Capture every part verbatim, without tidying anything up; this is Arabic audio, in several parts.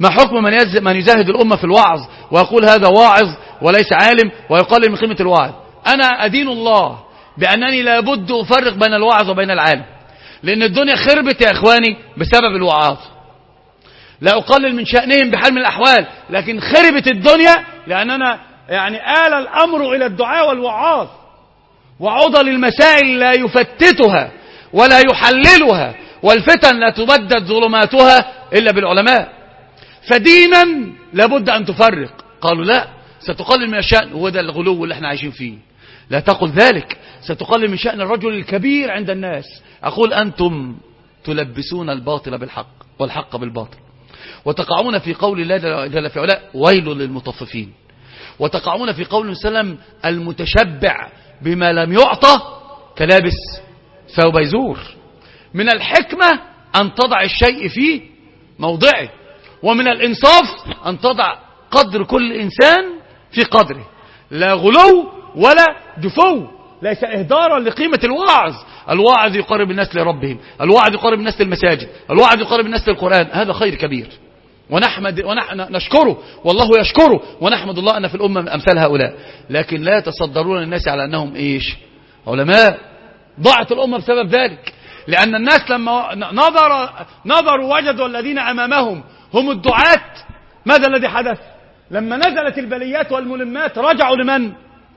ما حكم من من يزهد الأمة في الوعظ ويقول هذا واعظ وليس عالم ويقلل من قيمة الواعظ؟ أنا أدين الله بأنني لابد أفرق بين الواعظ وبين العالم، لأن الدنيا خربت يا إخواني بسبب الوعاظ. لا أقلل من شأنهم بحال من الأحوال، لكن خربت الدنيا لأننا يعني آل الأمر إلى الدعاء والوعاظ، وعضل المسائل لا يفتتها ولا يحللها، والفتن لا تبدد ظلماتها إلا بالعلماء. فدينا لابد أن تفرق. قالوا لا، ستقلل من الشأن، وده الغلو اللي احنا عايشين فيه. لا تقل ذلك، ستقلل من شأن الرجل الكبير عند الناس. أقول أنتم تلبسون الباطل بالحق والحق بالباطل، وتقعون في قول الله جل في علاه ويل للمطففين، وتقعون في قول وسلم المتشبع بما لم يعطى كلابس ثوب يزور. من الحكمة أن تضع الشيء في موضعه، ومن الإنصاف أن تضع قدر كل إنسان في قدره، لا غلو ولا جفو، ليس إهدارا لقيمة الواعظ. الواعظ يقرب الناس لربهم، الواعظ يقرب الناس للمساجد، الواعظ يقرب الناس للقرآن، هذا خير كبير، ونحمد ونشكره والله يشكره، ونحمد الله أن في الأمة أمثال هؤلاء. لكن لا يتصدرون الناس على أنهم إيش؟ علماء. ضاعت الأمة بسبب ذلك، لأن الناس لما نظر نظروا وجدوا الذين أمامهم هم الدعاة. ماذا الذي حدث؟ لما نزلت البليات والملمات رجعوا لمن؟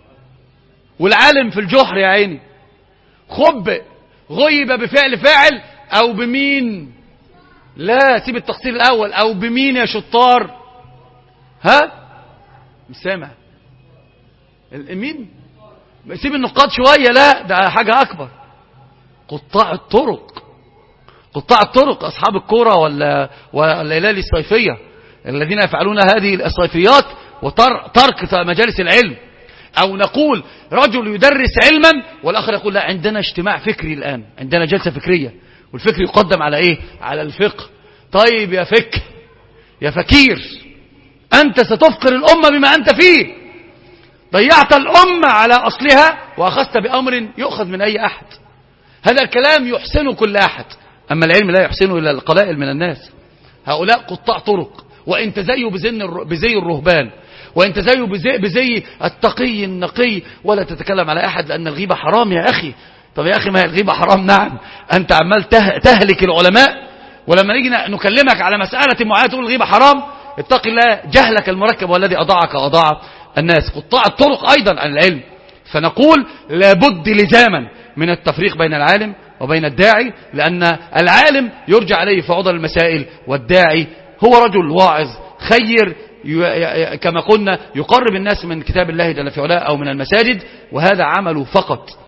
والعالم في الجحر يا عيني، خب غيب بفعل فاعل أو بمين؟ لا، سيب التقصير الأول، أو بمين يا شطار؟ ها؟ مش سامع مين؟ سيب النقاط شوية، لا ده حاجة أكبر. قطاع الطرق، قطاع الطرق، أصحاب الكرة ولا والليالي الصيفية الذين يفعلون هذه الصيفيات وترك مجالس العلم. أو نقول رجل يدرس علما والآخر يقول لا عندنا اجتماع فكري الآن، عندنا جلسة فكرية، والفكر يقدم على إيه؟ على الفقه. طيب يا فكر يا فكير، أنت ستفقر الأمة بما أنت فيه. ضيعت الأمة على أصلها وأخذت بأمر يؤخذ من أي أحد. هذا الكلام يحسنه كل أحد، أما العلم لا يحسنه إلا القلائل من الناس. هؤلاء قطاع طرق، وإن تزيوا بزي الرهبان، وإن تزيوا بزي, بزي التقي النقي، ولا تتكلم على أحد، لأن الغيبة حرام يا أخي. طب يا أخي ما هي الغيبة حرام؟ نعم، أنت عمال تهلك العلماء، ولما نيجي نكلمك على مسألة معينة تقول الغيبة حرام. اتق الله، جهلك المركب والذي أضاعك أضاع الناس. قطاع الطرق أيضا عن العلم. فنقول لابد لزاما من التفريق بين العالم وبين الداعي، لأن العالم يرجع عليه في عضل المسائل، والداعي هو رجل واعظ خير كما قلنا يقرب الناس من كتاب الله جل في علاه أو من المساجد، وهذا عمله فقط.